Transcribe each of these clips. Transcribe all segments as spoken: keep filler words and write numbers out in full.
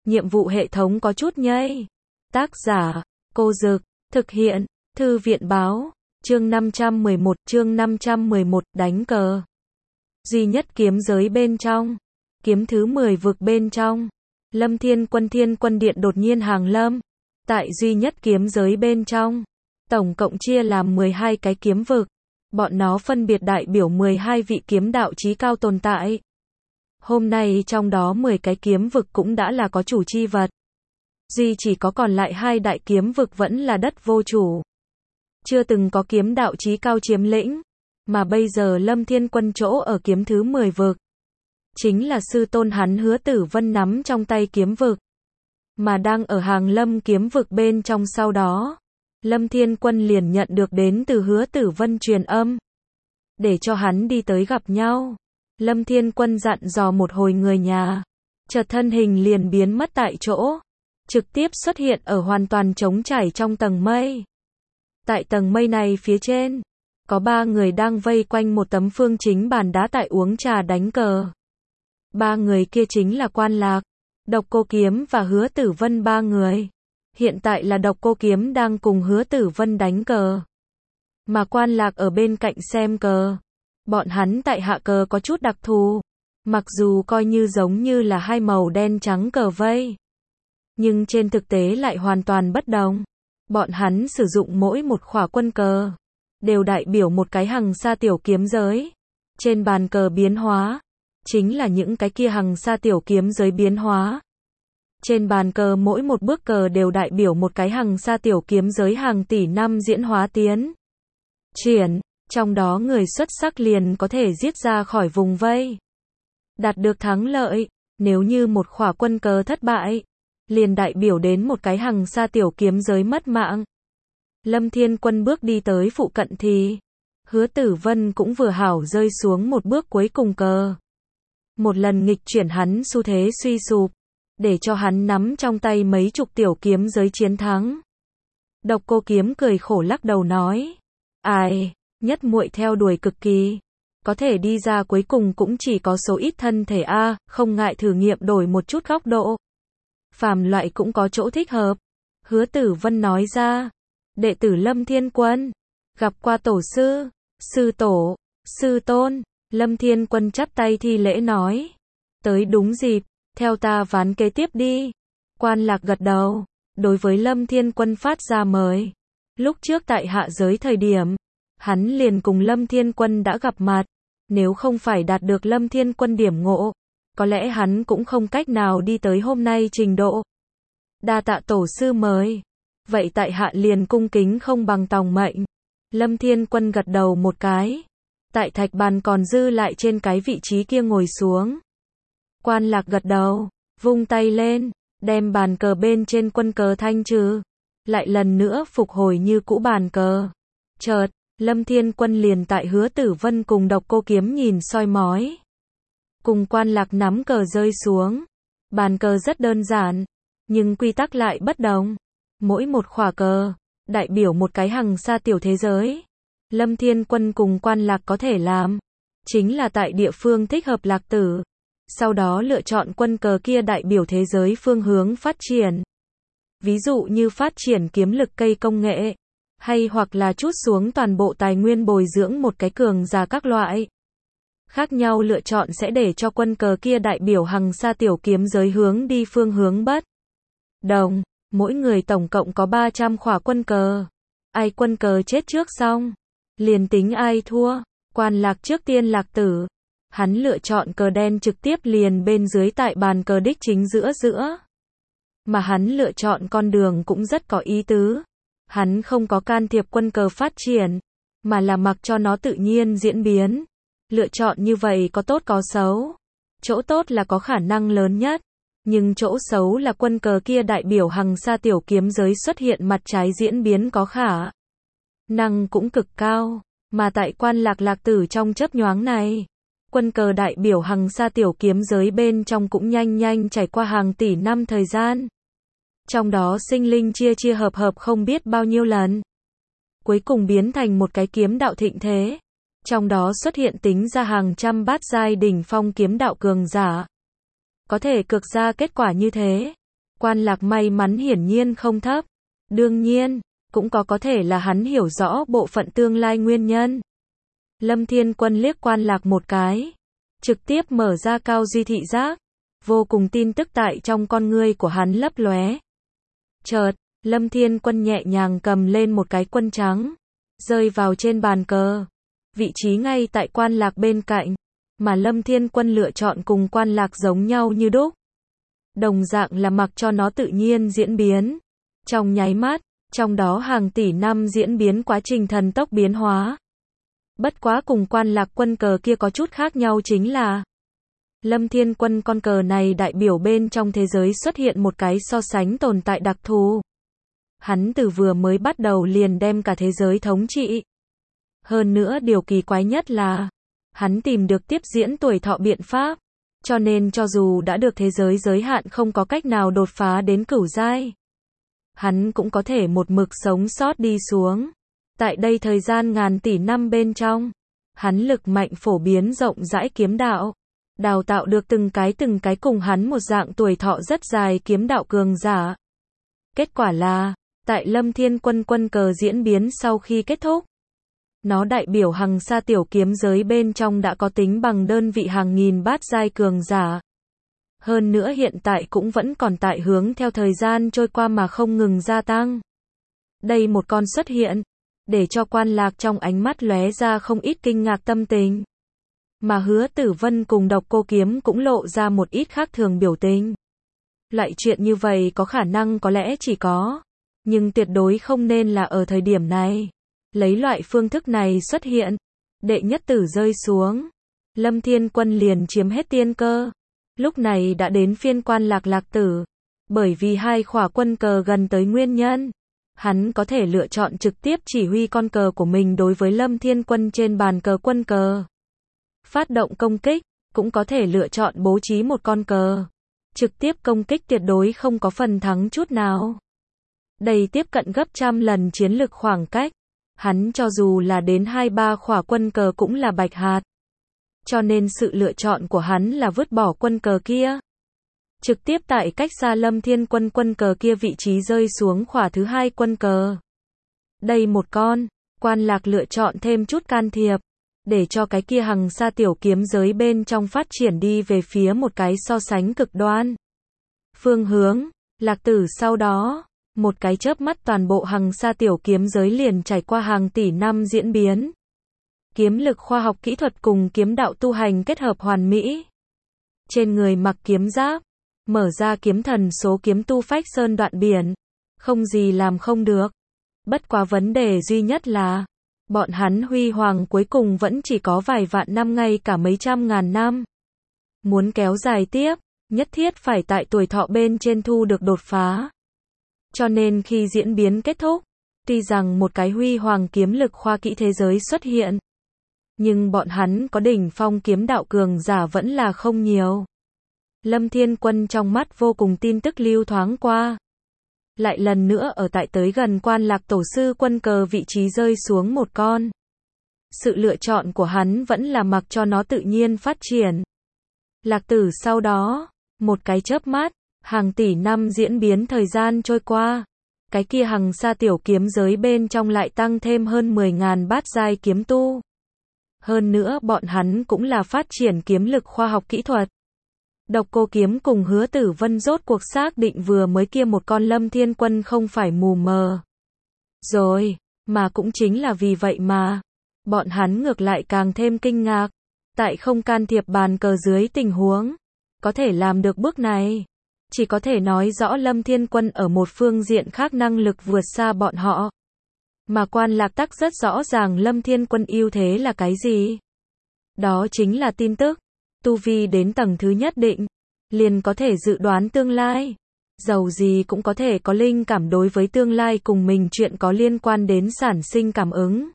nhiệm vụ hệ thống có chút nhây. Tác giả, Cô Dực, thực hiện, Thư viện báo, chương năm trăm mười một, chương năm trăm mười một, đánh cờ. Duy nhất kiếm giới bên trong, kiếm thứ mười vực bên trong, Lâm Thiên Quân Thiên Quân Điện đột nhiên hàng lâm. Tại duy nhất kiếm giới bên trong, tổng cộng chia làm mười hai cái kiếm vực. Bọn nó phân biệt đại biểu mười hai vị kiếm đạo chí cao tồn tại. Hôm nay trong đó mười cái kiếm vực cũng đã là có chủ chi vật. Duy chỉ có còn lại hai đại kiếm vực vẫn là đất vô chủ. Chưa từng có kiếm đạo chí cao chiếm lĩnh. Mà bây giờ Lâm Thiên Quân chỗ ở kiếm thứ mười vực. Chính là sư tôn hắn Hứa Tử Vân nắm trong tay kiếm vực. Mà đang ở hàng lâm kiếm vực bên trong sau đó. Lâm Thiên Quân liền nhận được đến từ Hứa Tử Vân truyền âm. Để cho hắn đi tới gặp nhau. Lâm Thiên Quân dặn dò một hồi người nhà. Chợt thân hình liền biến mất tại chỗ. Trực tiếp xuất hiện ở hoàn toàn trống trải trong tầng mây. Tại tầng mây này phía trên. Có ba người đang vây quanh một tấm phương chính bàn đá tại uống trà đánh cờ. Ba người kia chính là Quan Lạc, Độc Cô Kiếm và Hứa Tử Vân ba người. Hiện tại là Độc Cô Kiếm đang cùng Hứa Tử Vân đánh cờ. Mà Quan Lạc ở bên cạnh xem cờ. Bọn hắn tại hạ cờ có chút đặc thù. Mặc dù coi như giống như là hai màu đen trắng cờ vây. Nhưng trên thực tế lại hoàn toàn bất đồng. Bọn hắn sử dụng mỗi một khỏa quân cờ. Đều đại biểu một cái hằng sa tiểu kiếm giới. Trên bàn cờ biến hóa. Chính là những cái kia hằng sa tiểu kiếm giới biến hóa. Trên bàn cờ mỗi một bước cờ đều đại biểu một cái hằng sa tiểu kiếm giới hàng tỷ năm diễn hóa tiến. Triển, trong đó người xuất sắc liền có thể giết ra khỏi vùng vây. Đạt được thắng lợi, nếu như một khỏa quân cờ thất bại, liền đại biểu đến một cái hằng sa tiểu kiếm giới mất mạng. Lâm Thiên Quân bước đi tới phụ cận thì, Hứa Tử Vân cũng vừa hảo rơi xuống một bước cuối cùng cờ. Một lần nghịch chuyển hắn xu thế suy sụp, để cho hắn nắm trong tay mấy chục tiểu kiếm giới chiến thắng. Độc Cô Kiếm cười khổ lắc đầu nói, ai, nhất muội theo đuổi cực kỳ, có thể đi ra cuối cùng cũng chỉ có số ít thân thể a, không ngại thử nghiệm đổi một chút góc độ. Phàm loại cũng có chỗ thích hợp. Hứa Tử Vân nói ra, đệ tử Lâm Thiên Quân, gặp qua tổ sư, sư tổ, sư tôn. Lâm Thiên Quân chắp tay thi lễ nói, tới đúng dịp, theo ta ván kế tiếp đi. Quan Lạc gật đầu, đối với Lâm Thiên Quân phát ra mời. Lúc trước tại hạ giới thời điểm, hắn liền cùng Lâm Thiên Quân đã gặp mặt. Nếu không phải đạt được Lâm Thiên Quân điểm ngộ, có lẽ hắn cũng không cách nào đi tới hôm nay trình độ. Đa tạ tổ sư mời. Vậy tại hạ liền cung kính không bằng tòng mệnh. Lâm Thiên Quân gật đầu một cái. Tại thạch bàn còn dư lại trên cái vị trí kia ngồi xuống. Quan Lạc gật đầu, vung tay lên, đem bàn cờ bên trên quân cờ thanh trừ. Lại lần nữa phục hồi như cũ bàn cờ. Chợt, Lâm Thiên Quân liền tại Hứa Tử Vân cùng Độc Cô Kiếm nhìn soi mói. Cùng Quan Lạc nắm cờ rơi xuống. Bàn cờ rất đơn giản, nhưng quy tắc lại bất đồng. Mỗi một khỏa cờ, đại biểu một cái hằng sa tiểu thế giới. Lâm Thiên Quân cùng Quan Lạc có thể làm, chính là tại địa phương thích hợp lạc tử. Sau đó lựa chọn quân cờ kia đại biểu thế giới phương hướng phát triển. Ví dụ như phát triển kiếm lực cây công nghệ, hay hoặc là trút xuống toàn bộ tài nguyên bồi dưỡng một cái cường giả các loại. Khác nhau lựa chọn sẽ để cho quân cờ kia đại biểu hằng sa tiểu kiếm giới hướng đi phương hướng bất đồng. Mỗi người tổng cộng có ba trăm khỏa quân cờ. Ai quân cờ chết trước xong, liền tính ai thua. Quan Lạc trước tiên lạc tử. Hắn lựa chọn cờ đen trực tiếp liền bên dưới tại bàn cờ đích chính giữa giữa. Mà hắn lựa chọn con đường cũng rất có ý tứ. Hắn không có can thiệp quân cờ phát triển, mà là mặc cho nó tự nhiên diễn biến. Lựa chọn như vậy có tốt có xấu. Chỗ tốt là có khả năng lớn nhất. Nhưng chỗ xấu là quân cờ kia đại biểu hằng sa tiểu kiếm giới xuất hiện mặt trái diễn biến có khả năng cũng cực cao. Mà tại Quan Lạc lạc tử trong chớp nhoáng này, quân cờ đại biểu hằng sa tiểu kiếm giới bên trong cũng nhanh nhanh trải qua hàng tỷ năm thời gian. Trong đó sinh linh chia chia hợp hợp không biết bao nhiêu lần. Cuối cùng biến thành một cái kiếm đạo thịnh thế. Trong đó xuất hiện tính ra hàng trăm bát giai đỉnh phong kiếm đạo cường giả. Có thể cực ra kết quả như thế, Quan Lạc may mắn hiển nhiên không thấp. Đương nhiên, cũng có có thể là hắn hiểu rõ bộ phận tương lai nguyên nhân. Lâm Thiên Quân liếc Quan Lạc một cái, trực tiếp mở ra cao duy thị giác, vô cùng tin tức tại trong con ngươi của hắn lấp lóe. Chợt, Lâm Thiên Quân nhẹ nhàng cầm lên một cái quân trắng, rơi vào trên bàn cờ, vị trí ngay tại Quan Lạc bên cạnh, mà Lâm Thiên Quân lựa chọn cùng Quan Lạc giống nhau như đúc. Đồng dạng là mặc cho nó tự nhiên diễn biến. Trong nháy mắt, trong đó hàng tỷ năm diễn biến quá trình thần tốc biến hóa. Bất quá cùng Quan Lạc quân cờ kia có chút khác nhau chính là Lâm Thiên Quân con cờ này đại biểu bên trong thế giới xuất hiện một cái so sánh tồn tại đặc thù. Hắn từ vừa mới bắt đầu liền đem cả thế giới thống trị. Hơn nữa điều kỳ quái nhất là hắn tìm được tiếp diễn tuổi thọ biện pháp. Cho nên cho dù đã được thế giới giới hạn không có cách nào đột phá đến cửu giai, hắn cũng có thể một mực sống sót đi xuống. Tại đây thời gian ngàn tỷ năm bên trong, hắn lực mạnh phổ biến rộng rãi kiếm đạo, đào tạo được từng cái từng cái cùng hắn một dạng tuổi thọ rất dài kiếm đạo cường giả. Kết quả là, tại Lâm Thiên Quân quân cờ diễn biến sau khi kết thúc, nó đại biểu hằng sa tiểu kiếm giới bên trong đã có tính bằng đơn vị hàng nghìn bát giai cường giả. Hơn nữa hiện tại cũng vẫn còn tại hướng theo thời gian trôi qua mà không ngừng gia tăng. Đây một con xuất hiện, để cho Quan Lạc trong ánh mắt lóe ra không ít kinh ngạc tâm tình. Mà Hứa Tử Vân cùng Độc Cô Kiếm cũng lộ ra một ít khác thường biểu tình. Loại chuyện như vậy có khả năng có lẽ chỉ có, nhưng tuyệt đối không nên là ở thời điểm này. Lấy loại phương thức này xuất hiện, đệ nhất tử rơi xuống, Lâm Thiên Quân liền chiếm hết tiên cơ. Lúc này đã đến phiên Quan Lạc lạc tử, bởi vì hai khỏa quân cờ gần tới nguyên nhân, hắn có thể lựa chọn trực tiếp chỉ huy con cờ của mình đối với Lâm Thiên Quân trên bàn cờ quân cờ. Phát động công kích, cũng có thể lựa chọn bố trí một con cờ. Trực tiếp công kích tuyệt đối không có phần thắng chút nào. Đây tiếp cận gấp trăm lần chiến lực khoảng cách. Hắn cho dù là đến hai ba khỏa quân cờ cũng là bạch hạt. Cho nên sự lựa chọn của hắn là vứt bỏ quân cờ kia. Trực tiếp tại cách xa Lâm Thiên Quân quân cờ kia vị trí rơi xuống khỏa thứ hai quân cờ. Đây một con, Quan Lạc lựa chọn thêm chút can thiệp, để cho cái kia hằng sa tiểu kiếm giới bên trong phát triển đi về phía một cái so sánh cực đoan. Phương hướng, Lạc tử sau đó, một cái chớp mắt toàn bộ hằng sa tiểu kiếm giới liền trải qua hàng tỷ năm diễn biến. Kiếm lực khoa học kỹ thuật cùng kiếm đạo tu hành kết hợp hoàn mỹ. Trên người mặc kiếm giáp, mở ra kiếm thần số kiếm tu phách sơn đoạn biển, không gì làm không được. Bất quá vấn đề duy nhất là, bọn hắn huy hoàng cuối cùng vẫn chỉ có vài vạn năm ngay cả mấy trăm ngàn năm. Muốn kéo dài tiếp, nhất thiết phải tại tuổi thọ bên trên thu được đột phá. Cho nên khi diễn biến kết thúc, tuy rằng một cái huy hoàng kiếm lực khoa kỹ thế giới xuất hiện, nhưng bọn hắn có đỉnh phong kiếm đạo cường giả vẫn là không nhiều. Lâm Thiên Quân trong mắt vô cùng tin tức lưu thoáng qua. Lại lần nữa ở tại tới gần Quan Lạc tổ sư quân cờ vị trí rơi xuống một con. Sự lựa chọn của hắn vẫn là mặc cho nó tự nhiên phát triển. Lạc tử sau đó, một cái chớp mắt, hàng tỷ năm diễn biến thời gian trôi qua. Cái kia hằng sa tiểu kiếm giới bên trong lại tăng thêm hơn mười ngàn bát giai kiếm tu. Hơn nữa bọn hắn cũng là phát triển kiếm lực khoa học kỹ thuật. Độc Cô Kiếm cùng Hứa Tử Vân rốt cuộc xác định vừa mới kia một con Lâm Thiên Quân không phải mù mờ. Rồi, mà cũng chính là vì vậy mà, bọn hắn ngược lại càng thêm kinh ngạc. Tại không can thiệp bàn cờ dưới tình huống, có thể làm được bước này. Chỉ có thể nói rõ Lâm Thiên Quân ở một phương diện khác năng lực vượt xa bọn họ. Mà Quan Lạc Tắc rất rõ ràng Lâm Thiên Quân ưu thế là cái gì. Đó chính là tin tức. Tu vi đến tầng thứ nhất định, liền có thể dự đoán tương lai. Dầu gì cũng có thể có linh cảm đối với tương lai cùng mình chuyện có liên quan đến sản sinh cảm ứng.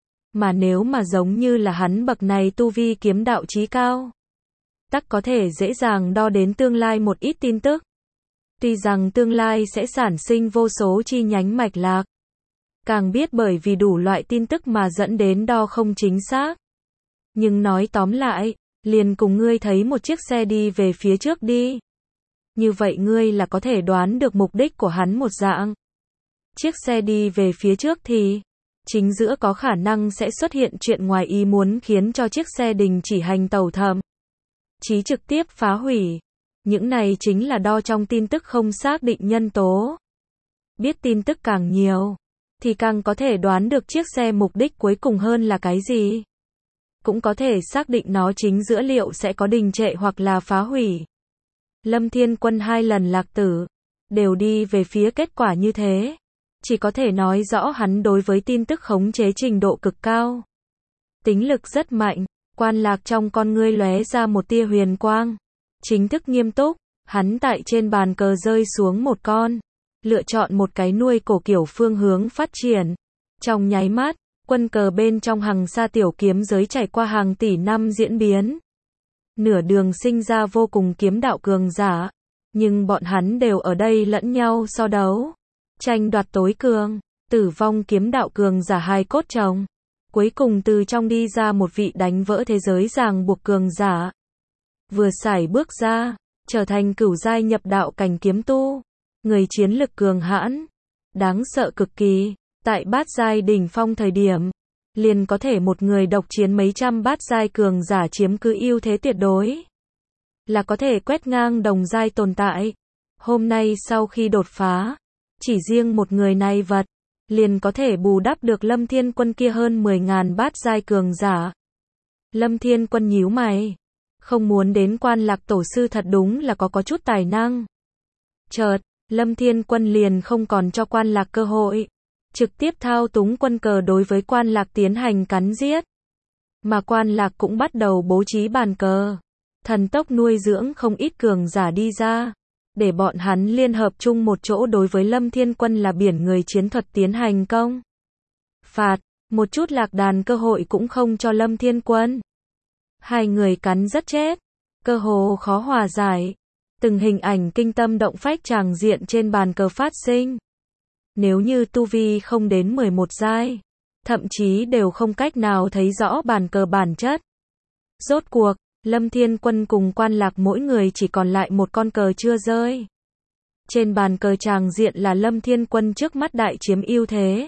Mà nếu mà giống như là hắn bậc này tu vi kiếm đạo chí cao, tắc có thể dễ dàng đo đến tương lai một ít tin tức. Tuy rằng tương lai sẽ sản sinh vô số chi nhánh mạch lạc, càng biết bởi vì đủ loại tin tức mà dẫn đến đo không chính xác. Nhưng nói tóm lại, liền cùng ngươi thấy một chiếc xe đi về phía trước đi. Như vậy ngươi là có thể đoán được mục đích của hắn một dạng. Chiếc xe đi về phía trước thì, chính giữa có khả năng sẽ xuất hiện chuyện ngoài ý muốn khiến cho chiếc xe đình chỉ hành tàu thậm chí trực tiếp phá hủy. Những này chính là đo trong tin tức không xác định nhân tố. Biết tin tức càng nhiều, thì càng có thể đoán được chiếc xe mục đích cuối cùng hơn là cái gì. Cũng có thể xác định nó chính giữa liệu sẽ có đình trệ hoặc là phá hủy. Lâm Thiên Quân hai lần lạc tử, đều đi về phía kết quả như thế. Chỉ có thể nói rõ hắn đối với tin tức khống chế trình độ cực cao. Tính lực rất mạnh, Quan Lạc trong con ngươi lóe ra một tia huyền quang. Chính thức nghiêm túc, hắn tại trên bàn cờ rơi xuống một con. Lựa chọn một cái nuôi cổ kiểu phương hướng phát triển. Trong nháy mắt, quân cờ bên trong hàng xa tiểu kiếm giới trải qua hàng tỷ năm diễn biến. Nửa đường sinh ra vô cùng kiếm đạo cường giả. Nhưng bọn hắn đều ở đây lẫn nhau so đấu. Tranh đoạt tối cường, tử vong kiếm đạo cường giả hai cốt chồng. Cuối cùng từ trong đi ra một vị đánh vỡ thế giới ràng buộc cường giả. Vừa sải bước ra, trở thành cửu giai nhập đạo cảnh kiếm tu. Người chiến lực cường hãn, đáng sợ cực kỳ. Tại bát giai đỉnh phong thời điểm, liền có thể một người độc chiến mấy trăm bát giai cường giả chiếm cứ ưu thế tuyệt đối. Là có thể quét ngang đồng giai tồn tại. Hôm nay sau khi đột phá, chỉ riêng một người này vật, liền có thể bù đắp được Lâm Thiên Quân kia hơn mười ngàn bát giai cường giả. Lâm Thiên Quân nhíu mày, không muốn đến Quan Lạc tổ sư thật đúng là có có chút tài năng. Chợt, Lâm Thiên Quân liền không còn cho Quan Lạc cơ hội, trực tiếp thao túng quân cờ đối với Quan Lạc tiến hành cắn giết. Mà Quan Lạc cũng bắt đầu bố trí bàn cờ, thần tốc nuôi dưỡng không ít cường giả đi ra. Để bọn hắn liên hợp chung một chỗ đối với Lâm Thiên Quân là biển người chiến thuật tiến hành công phạt, một chút lạc đàn cơ hội cũng không cho Lâm Thiên Quân. Hai người cắn rất chết, cơ hồ khó hòa giải. Từng hình ảnh kinh tâm động phách tràng diện trên bàn cờ phát sinh. Nếu như tu vi không đến mười một giai, thậm chí đều không cách nào thấy rõ bàn cờ bản chất. Rốt cuộc, Lâm Thiên Quân cùng Quan Lạc mỗi người chỉ còn lại một con cờ chưa rơi. Trên bàn cờ tràng diện là Lâm Thiên Quân trước mắt đại chiếm ưu thế.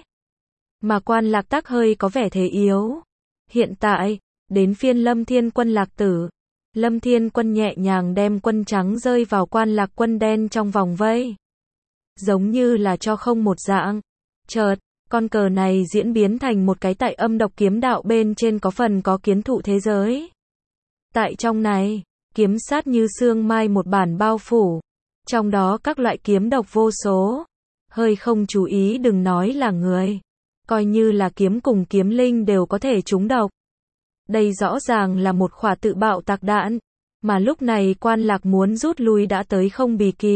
Mà Quan Lạc tắc hơi có vẻ thế yếu. Hiện tại, đến phiên Lâm Thiên Quân lạc tử. Lâm Thiên Quân nhẹ nhàng đem quân trắng rơi vào Quan Lạc quân đen trong vòng vây. Giống như là cho không một dạng. Chợt, con cờ này diễn biến thành một cái tại âm độc kiếm đạo bên trên có phần có kiến thụ thế giới. Tại trong này, kiếm sát như sương mai một bản bao phủ. Trong đó các loại kiếm độc vô số. Hơi không chú ý đừng nói là người. Coi như là kiếm cùng kiếm linh đều có thể trúng độc. Đây rõ ràng là một khỏa tự bạo tạc đạn. Mà lúc này Quan Lạc muốn rút lui đã tới không bì kịp.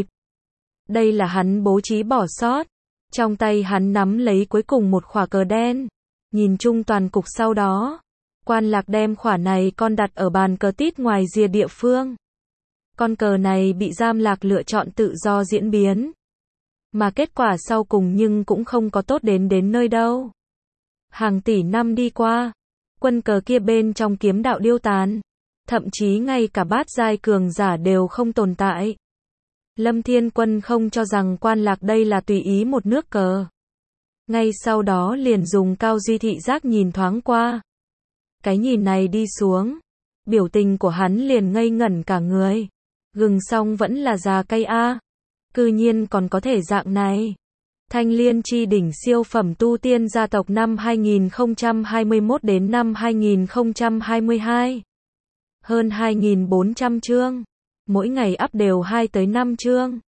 Đây là hắn bố trí bỏ sót. Trong tay hắn nắm lấy cuối cùng một khỏa cờ đen. Nhìn chung toàn cục sau đó. Quan Lạc đem khỏa này con đặt ở bàn cờ tít ngoài rìa địa phương. Con cờ này bị giam lạc lựa chọn tự do diễn biến. Mà kết quả sau cùng nhưng cũng không có tốt đến đến nơi đâu. Hàng tỷ năm đi qua, quân cờ kia bên trong kiếm đạo điêu tàn. Thậm chí ngay cả bát giai cường giả đều không tồn tại. Lâm Thiên Quân không cho rằng Quan Lạc đây là tùy ý một nước cờ. Ngay sau đó liền dùng cao duy thị giác nhìn thoáng qua. Cái nhìn này đi xuống, biểu tình của hắn liền ngây ngẩn cả người. Gừng xong vẫn là già cây a. Cư nhiên còn có thể dạng này. Thanh Liên chi đỉnh siêu phẩm tu tiên gia tộc năm hai nghìn không trăm hai mươi mốt đến năm hai nghìn không trăm hai mươi hai. Hơn hai nghìn bốn trăm chương. Mỗi ngày up đều hai tới năm chương.